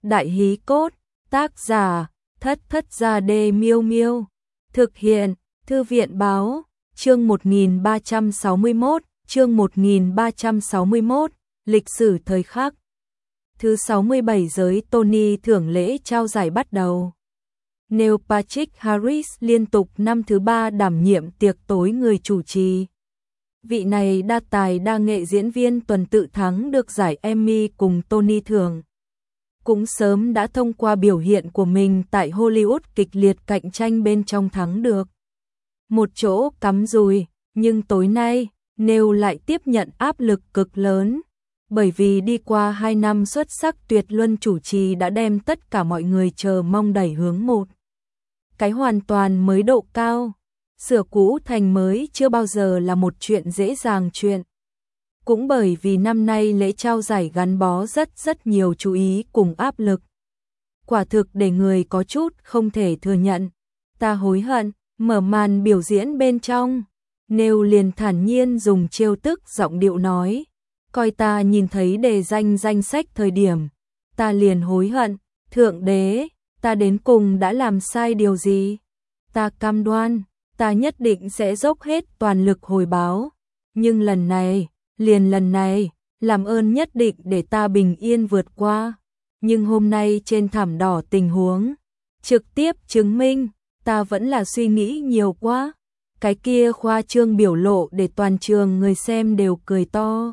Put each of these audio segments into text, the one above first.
Đại hí cốt, tác giả, Thất Thất Gia Đê Miêu Miêu. Thực hiện, Thư viện báo, chương 1361, lịch sử thời khắc. Thứ 67 giới Tony thưởng lễ trao giải bắt đầu. Neil Patrick Harris liên tục năm thứ 3 đảm nhiệm tiệc tối người chủ trì. Vị này đa tài đa nghệ diễn viên tuần tự thắng được giải Emmy cùng Tony thưởng. Cũng sớm đã thông qua biểu hiện của mình tại Hollywood kịch liệt cạnh tranh bên trong thắng được một chỗ cắm rùi, nhưng tối nay, Neil lại tiếp nhận áp lực cực lớn, bởi vì đi qua 2 năm xuất sắc tuyệt luân chủ trì đã đem tất cả mọi người chờ mong đẩy hướng một cái hoàn toàn mới độ cao. Sửa cũ thành mới chưa bao giờ là một chuyện dễ dàng chuyện. Cũng bởi vì năm nay lễ trao giải gắn bó rất nhiều chú ý cùng áp lực. Quả thực để người có chút không thể thừa nhận. Ta hối hận, mở màn biểu diễn bên trong. Neil liền thản nhiên dùng trêu tức giọng điệu nói. Coi ta nhìn thấy đề danh sách thời điểm. Ta liền hối hận, thượng đế, ta đến cùng đã làm sai điều gì? Ta cam đoan, ta nhất định sẽ dốc hết toàn lực hồi báo. Nhưng lần này, lần này, làm ơn nhất định để ta bình yên vượt qua. Nhưng hôm nay trên thảm đỏ tình huống trực tiếp chứng minh, ta vẫn là suy nghĩ nhiều quá. Cái kia khoa trương biểu lộ để toàn trường người xem đều cười to.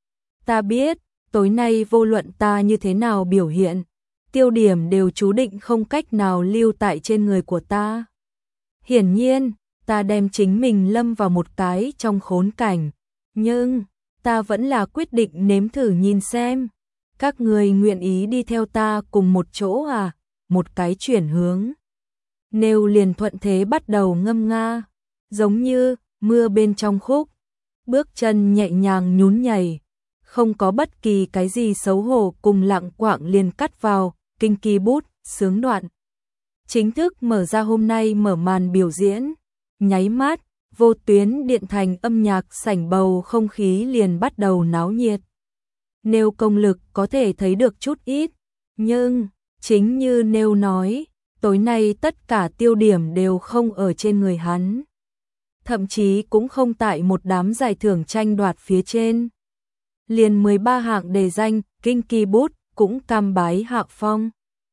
Ta biết, tối nay vô luận ta như thế nào biểu hiện, tiêu điểm đều chú định không cách nào lưu tại trên người của ta. Hiển nhiên, ta đem chính mình lâm vào một cái trong khốn cảnh, nhưng ta vẫn là quyết định nếm thử nhìn xem. Các người nguyện ý đi theo ta cùng một chỗ à? Một cái chuyển hướng. Neil liền thuận thế bắt đầu ngâm nga, giống như mưa bên trong khúc. Bước chân nhẹ nhàng nhún nhảy, không có bất kỳ cái gì xấu hổ cùng lặng quạng liền cắt vào, kinh kỳ bút, sướng đoạn. Chính thức mở ra hôm nay mở màn biểu diễn, nháy mắt, vô tuyến điện thành âm nhạc sảnh bầu không khí liền bắt đầu náo nhiệt. Neil công lực có thể thấy được chút ít, nhưng, chính như Neil nói, tối nay tất cả tiêu điểm đều không ở trên người hắn. Thậm chí cũng không tại một đám giải thưởng tranh đoạt phía trên. Liền 13 hạng đề danh, kinh kỳ bút, cũng cam bái hạ phong.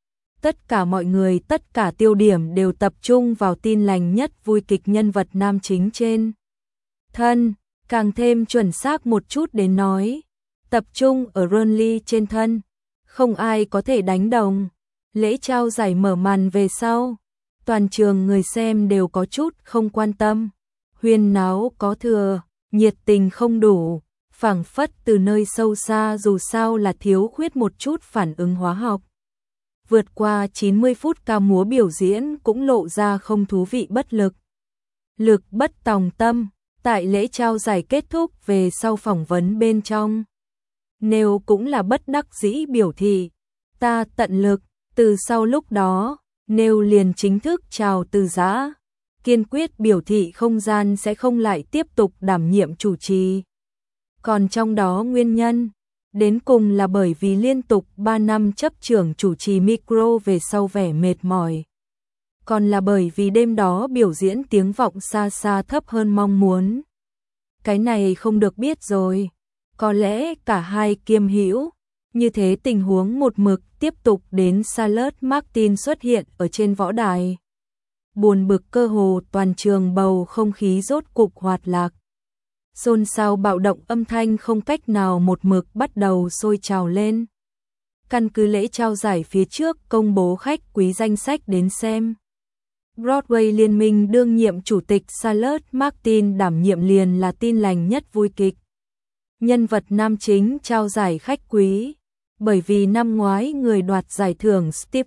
Tất cả mọi người, tất cả tiêu điểm đều tập trung vào tin lành nhất vui kịch nhân vật nam chính trên thân, càng thêm chuẩn xác một chút đến nói, tập trung ở Ronly trên thân, không ai có thể đánh đồng. Lễ trao giải mở màn về sau, toàn trường người xem đều có chút không quan tâm, huyên náo có thừa, nhiệt tình không đủ, phảng phất từ nơi sâu xa dù sao là thiếu khuyết một chút phản ứng hóa học. Vượt qua 90 phút ca múa biểu diễn cũng lộ ra không thú vị bất lực. Lực bất tòng tâm, tại lễ trao giải kết thúc về sau phỏng vấn bên trong. Neil cũng là bất đắc dĩ biểu thị, ta tận lực, từ sau lúc đó, Neil liền chính thức chào từ giã, kiên quyết biểu thị không gian sẽ không lại tiếp tục đảm nhiệm chủ trì. Còn trong đó nguyên nhân, đến cùng là bởi vì liên tục 3 năm chấp trưởng chủ trì micro về sau vẻ mệt mỏi. Còn là bởi vì đêm đó biểu diễn tiếng vọng xa xa thấp hơn mong muốn. Cái này không được biết rồi. Có lẽ cả hai kiêm hữu. Như thế tình huống một mực tiếp tục đến Charlotte Martin xuất hiện ở trên võ đài. Buồn bực cơ hồ toàn trường bầu không khí rốt cục hoạt lạc. Xôn xao bạo động âm thanh không cách nào một mực bắt đầu sôi trào lên. Căn cứ lễ trao giải phía trước công bố khách quý danh sách đến xem. Broadway Liên minh đương nhiệm chủ tịch Charlotte Martin đảm nhiệm liền là tin lành nhất vui kịch. Nhân vật nam chính trao giải khách quý. Bởi vì năm ngoái người đoạt giải thưởng Steve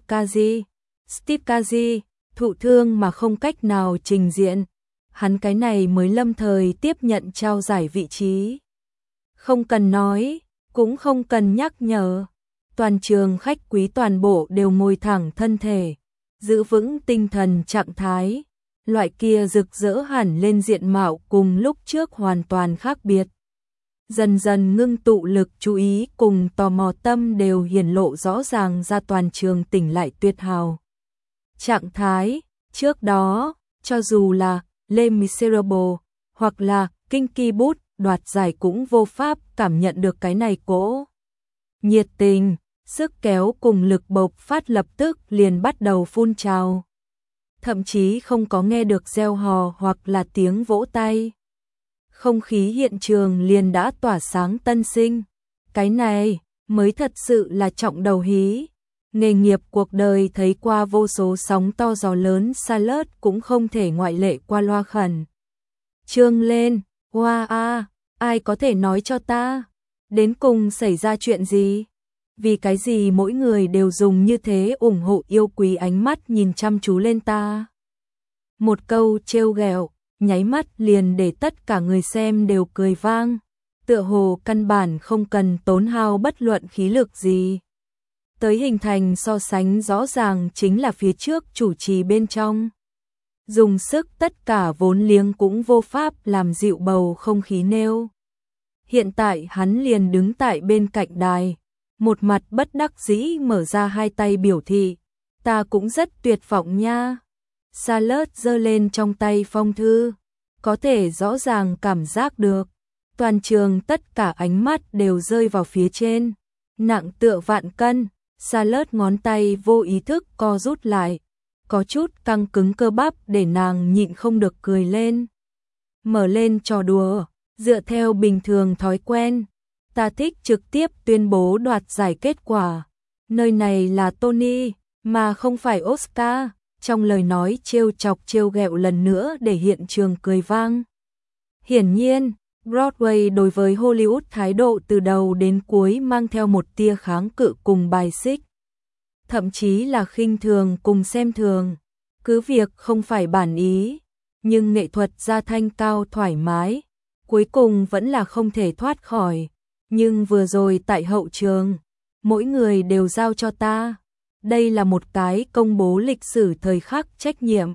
Kazee thụ thương mà không cách nào trình diện. Hắn cái này mới lâm thời tiếp nhận trao giải vị trí. Không cần nói, cũng không cần nhắc nhở. Toàn trường khách quý toàn bộ đều ngồi thẳng thân thể, giữ vững tinh thần trạng thái. Loại kia rực rỡ hẳn lên diện mạo cùng lúc trước hoàn toàn khác biệt. dần dần ngưng tụ lực chú ý cùng tò mò tâm đều hiển lộ rõ ràng ra toàn trường tỉnh lại tuyệt hào. Trạng thái, trước đó, cho dù là Les Miserables hoặc là Kinky Boots đoạt giải cũng vô pháp cảm nhận được cái này cỗ nhiệt tình, sức kéo cùng lực bộc phát lập tức liền bắt đầu phun trào. Thậm chí không có nghe được reo hò hoặc là tiếng vỗ tay. Không khí hiện trường liền đã tỏa sáng tân sinh. Cái này mới thật sự là trọng đầu hí. Nghề nghiệp cuộc đời thấy qua vô số sóng to gió lớn, Charlotte cũng không thể ngoại lệ. Qua loa khẩn trương lên, "Hoa a, ai có thể nói cho ta, đến cùng xảy ra chuyện gì? Vì cái gì mỗi người đều dùng như thế ủng hộ yêu quý ánh mắt nhìn chăm chú lên ta?" Một câu trêu ghẹo, nháy mắt liền để tất cả người xem đều cười vang, tựa hồ căn bản không cần tốn hao bất luận khí lực gì. Tới hình thành so sánh rõ ràng chính là phía trước chủ trì bên trong. Dùng sức tất cả vốn liếng cũng vô pháp làm dịu bầu không khí nêu. Hiện tại hắn liền đứng tại bên cạnh đài, một mặt bất đắc dĩ mở ra hai tay biểu thị, "Ta cũng rất tuyệt vọng nha." Charlotte giơ lên trong tay phong thư, có thể rõ ràng cảm giác được, toàn trường tất cả ánh mắt đều rơi vào phía trên, nặng tựa vạn cân. Charlotte ngón tay vô ý thức co rút lại, có chút căng cứng cơ bắp để nàng nhịn không được cười lên. Mở lên trò đùa, dựa theo bình thường thói quen, ta thích trực tiếp tuyên bố đoạt giải kết quả. Nơi này là Tony, mà không phải Oscar. Trong lời nói trêu chọc trêu ghẹo lần nữa để hiện trường cười vang. Hiển nhiên, Broadway đối với Hollywood thái độ từ đầu đến cuối mang theo một tia kháng cự cùng bài xích. Thậm chí là khinh thường cùng xem thường. Cứ việc không phải bản ý, nhưng nghệ thuật gia thanh cao thoải mái, cuối cùng vẫn là không thể thoát khỏi. Nhưng vừa rồi tại hậu trường, mỗi người đều giao cho ta. Đây là một cái công bố lịch sử thời khắc trách nhiệm.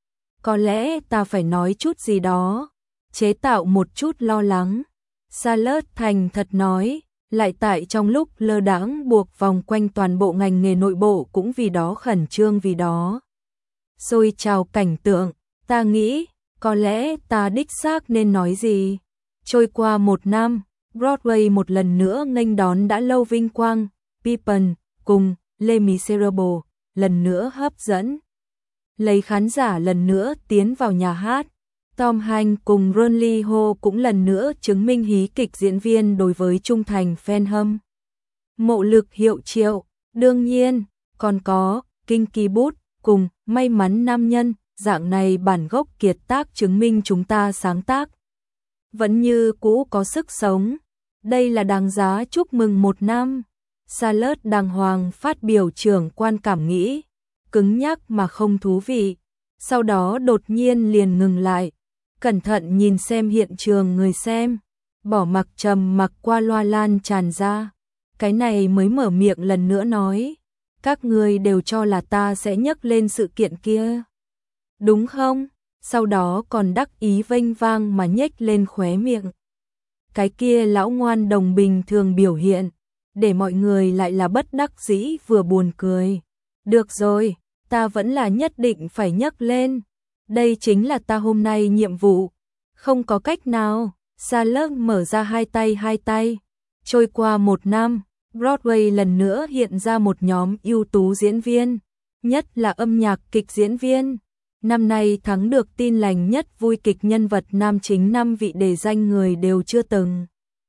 Có lẽ ta phải nói chút gì đó, chế tạo một chút lo lắng. Charlotte thành thật nói, lại tại trong lúc lơ đãng buộc vòng quanh toàn bộ ngành nghề nội bộ cũng vì đó khẩn trương, vì đó xôi trào cảnh tượng. Ta nghĩ, có lẽ ta đích xác nên nói gì. Trôi qua một năm, Broadway một lần nữa nghênh đón đã lâu vinh quang, Pippen cùng Les Miserables lần nữa hấp dẫn, lấy khán giả lần nữa tiến vào nhà hát. Tom Hanks cùng Ron Lee Ho cũng lần nữa chứng minh hí kịch diễn viên đối với trung thành fan hâm mộ lực hiệu triệu. Đương nhiên, còn có Kinky Boots cùng May mắn nam nhân, dạng này bản gốc kiệt tác chứng minh chúng ta sáng tác vẫn như cũ có sức sống. Đây là đáng giá chúc mừng một năm. Charlotte đàng hoàng phát biểu trưởng quan cảm nghĩ, cứng nhắc mà không thú vị. Sau đó đột nhiên liền ngừng lại, cẩn thận nhìn xem hiện trường người xem, bỏ mặc trầm mặc qua loa lan tràn ra. Cái này mới mở miệng lần nữa nói, "Các ngươi đều cho là ta sẽ nhắc lên sự kiện kia, đúng không?" Sau đó còn đắc ý vênh vang mà nhếch lên khóe miệng. Cái kia lão ngoan đồng bình thường biểu hiện, để mọi người lại là bất đắc dĩ vừa buồn cười. "Được rồi, ta vẫn là nhất định phải nhắc lên. Đây chính là ta hôm nay nhiệm vụ. Không có cách nào." Charlotte mở ra hai tay. Trôi qua một năm, Broadway lần nữa hiện ra một nhóm ưu tú diễn viên, nhất là âm nhạc kịch diễn viên. Năm nay thắng được tin lành nhất vui kịch nhân vật nam chính 5 vị đề danh người đều chưa từng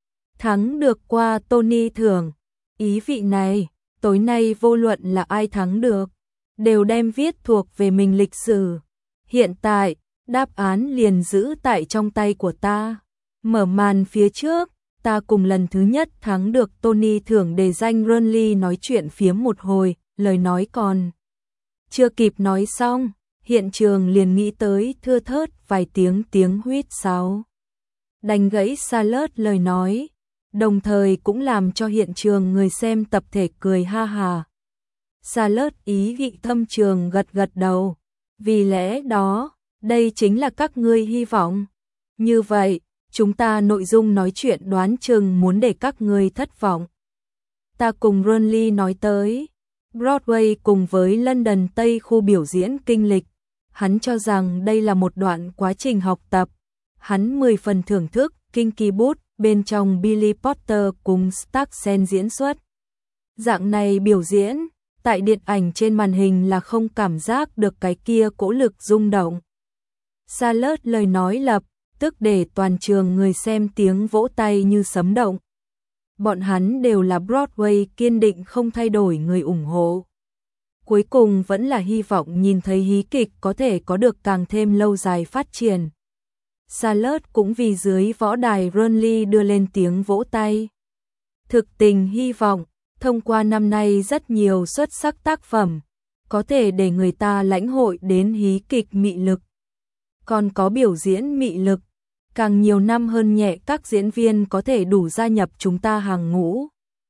thắng được qua Tony thưởng. Ý vị này, tối nay vô luận là ai thắng được, đều đem viết thuộc về mình lịch sử. Hiện tại, đáp án liền giữ tại trong tay của ta. Mở màn phía trước, ta cùng lần thứ nhất thắng được Tony thưởng đề danh Ron Lee nói chuyện phiếm một hồi, lời nói còn chưa kịp nói xong, hiện trường liền nghĩ tới thưa thớt vài tiếng huýt sáo. Đánh gãy Charlotte lời nói, đồng thời cũng làm cho hiện trường người xem tập thể cười ha hà. Charlotte ý vị thâm trường gật đầu, "Vì lẽ đó, đây chính là các ngươi hy vọng. Như vậy, chúng ta nội dung nói chuyện đoán chừng muốn để các ngươi thất vọng. Ta cùng Burnley nói tới Broadway cùng với London Tây khu biểu diễn kinh lịch. Hắn cho rằng đây là một đoạn quá trình học tập. Hắn 10 phần thưởng thức Kinky Boots bên trong Billy Porter cùng Starsend diễn xuất. Dạng này biểu diễn, tại điện ảnh trên màn hình là không cảm giác được cái kia cỗ lực rung động. Charlotte lời nói lập tức để toàn trường người xem tiếng vỗ tay như sấm động. Bọn hắn đều là Broadway kiên định không thay đổi người ủng hộ. Cuối cùng vẫn là hy vọng nhìn thấy hí kịch có thể có được càng thêm lâu dài phát triển. Charlotte cũng vì dưới võ đài Burnley đưa lên tiếng vỗ tay. Thực tình hy vọng, thông qua năm nay rất nhiều xuất sắc tác phẩm, có thể để người ta lãnh hội đến hí kịch mị lực. Còn có biểu diễn mị lực, càng nhiều năm hơn nhẹ các diễn viên có thể đủ gia nhập chúng ta hàng ngũ.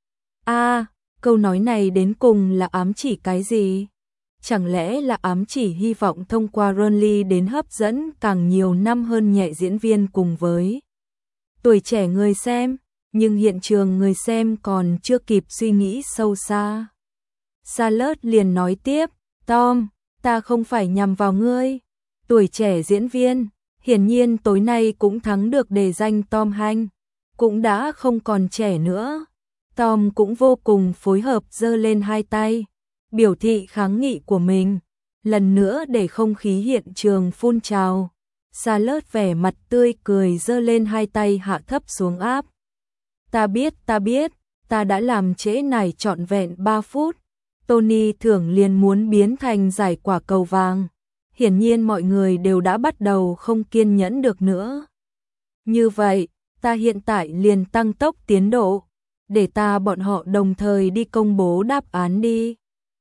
Câu nói này đến cùng là ám chỉ cái gì? Chẳng lẽ là ám chỉ hy vọng thông qua Burnley đến hấp dẫn càng nhiều năm hơn nhẹ diễn viên cùng với tuổi trẻ người xem, nhưng hiện trường người xem còn chưa kịp suy nghĩ sâu xa. Charlotte liền nói tiếp, Tom, ta không phải nhằm vào ngươi. Tuổi trẻ diễn viên, hiển nhiên tối nay cũng thắng được đề danh Tom Hanks, cũng đã không còn trẻ nữa. Tom cũng vô cùng phối hợp giơ lên hai tay, biểu thị kháng nghị của mình, lần nữa để không khí hiện trường phun trào. Charlotte vẻ mặt tươi cười giơ lên hai tay hạ thấp xuống áp. Ta biết, ta đã làm trễ nải trọn vẹn 3 phút. Tony thưởng liền muốn biến thành giải quả cầu vàng. Hiển nhiên mọi người đều đã bắt đầu không kiên nhẫn được nữa. Như vậy, ta hiện tại liền tăng tốc tiến độ, để bọn họ đồng thời đi công bố đáp án đi.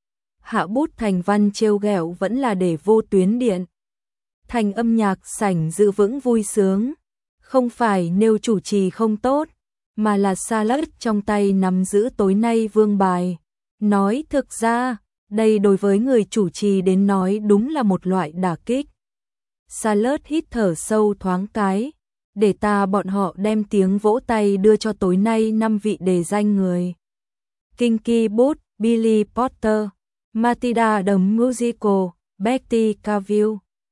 Hạ bút thành văn trêu ghẹo vẫn là để vô tuyến điện. Thành âm nhạc sảnh giữ vững vui sướng, không phải nêu chủ trì không tốt, mà là Charlotte trong tay nắm giữ tối nay vương bài. Nói thực ra, đây đối với người chủ trì đến nói đúng là một loại đả kích. Charlotte hít thở sâu thoáng cái, để bọn họ đem tiếng vỗ tay đưa cho tối nay 5 vị đề danh người. Kinky Boots, Billy Porter, Matilda the Musical, Betty Cavill,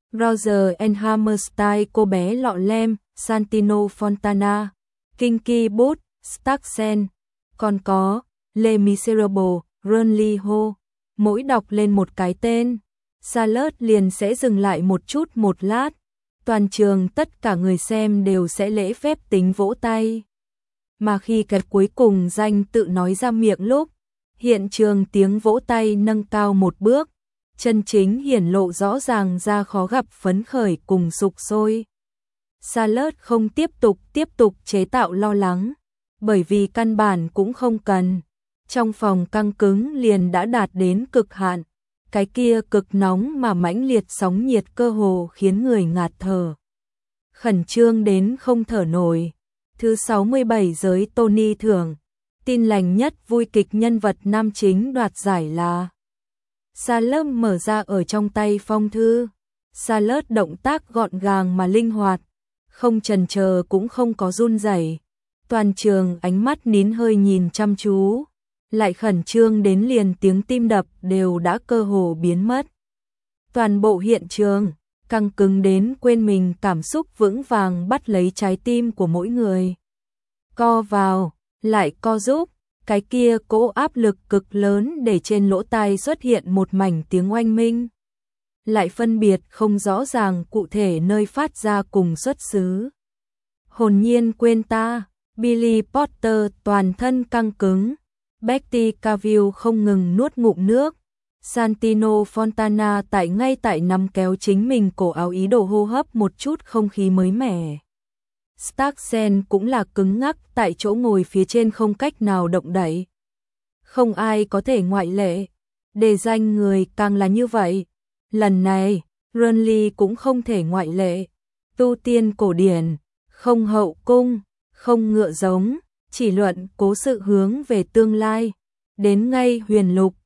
Roger and Hammerstein, cô bé lọ lem, Santino Fontana, Kinky Boots, Starsend, còn có Les Miserables, Burnley Ho. Mỗi đọc lên một cái tên, Charlotte liền sẽ dừng lại một chút một lát. Toàn trường tất cả người xem đều sẽ lễ phép tính vỗ tay. Mà khi cái cuối cùng danh tự nói ra miệng lúc, hiện trường tiếng vỗ tay nâng cao một bước, chân chính hiển lộ rõ ràng ra khó gặp phấn khởi cùng sục sôi. Charlotte không tiếp tục chế tạo lo lắng, bởi vì căn bản cũng không cần. Trong phòng căng cứng liền đã đạt đến cực hạn, cái kia cực nóng mà mãnh liệt sóng nhiệt cơ hồ khiến người ngạt thở. Khẩn trương đến không thở nổi. Thứ 67 giới Tony thưởng, tin lành nhất vui kịch nhân vật nam chính đoạt giải là. Charlotte mở ra ở trong tay phong thư. Charlotte động tác gọn gàng mà linh hoạt, không chần chờ cũng không có run rẩy. Toàn trường ánh mắt nín hơi nhìn chăm chú, lại khẩn trương đến liền tiếng tim đập đều đã cơ hồ biến mất. Toàn bộ hiện trường căng cứng đến quên mình, cảm xúc vững vàng bắt lấy trái tim của mỗi người. Co vào, lại co giúp, cái kia cỗ áp lực cực lớn để trên lỗ tai xuất hiện một mảnh tiếng oanh minh. Lại phân biệt không rõ ràng cụ thể nơi phát ra cùng xuất xứ. Hồn nhiên quên ta, Billy Porter toàn thân căng cứng. Betty Cavill không ngừng nuốt ngụm nước. Santino Fontana ngay tại nằm kéo chính mình cổ áo ý đồ hô hấp một chút không khí mới mẻ. Starsend cũng là cứng ngắc tại chỗ ngồi phía trên không cách nào động đậy. Không ai có thể ngoại lệ. Đề danh người càng là như vậy. Lần này, Burnley cũng không thể ngoại lệ. Tu tiên cổ điển, không hậu cung, không ngựa giống, chỉ luận cố sự hướng về tương lai. Đến ngay huyền lục,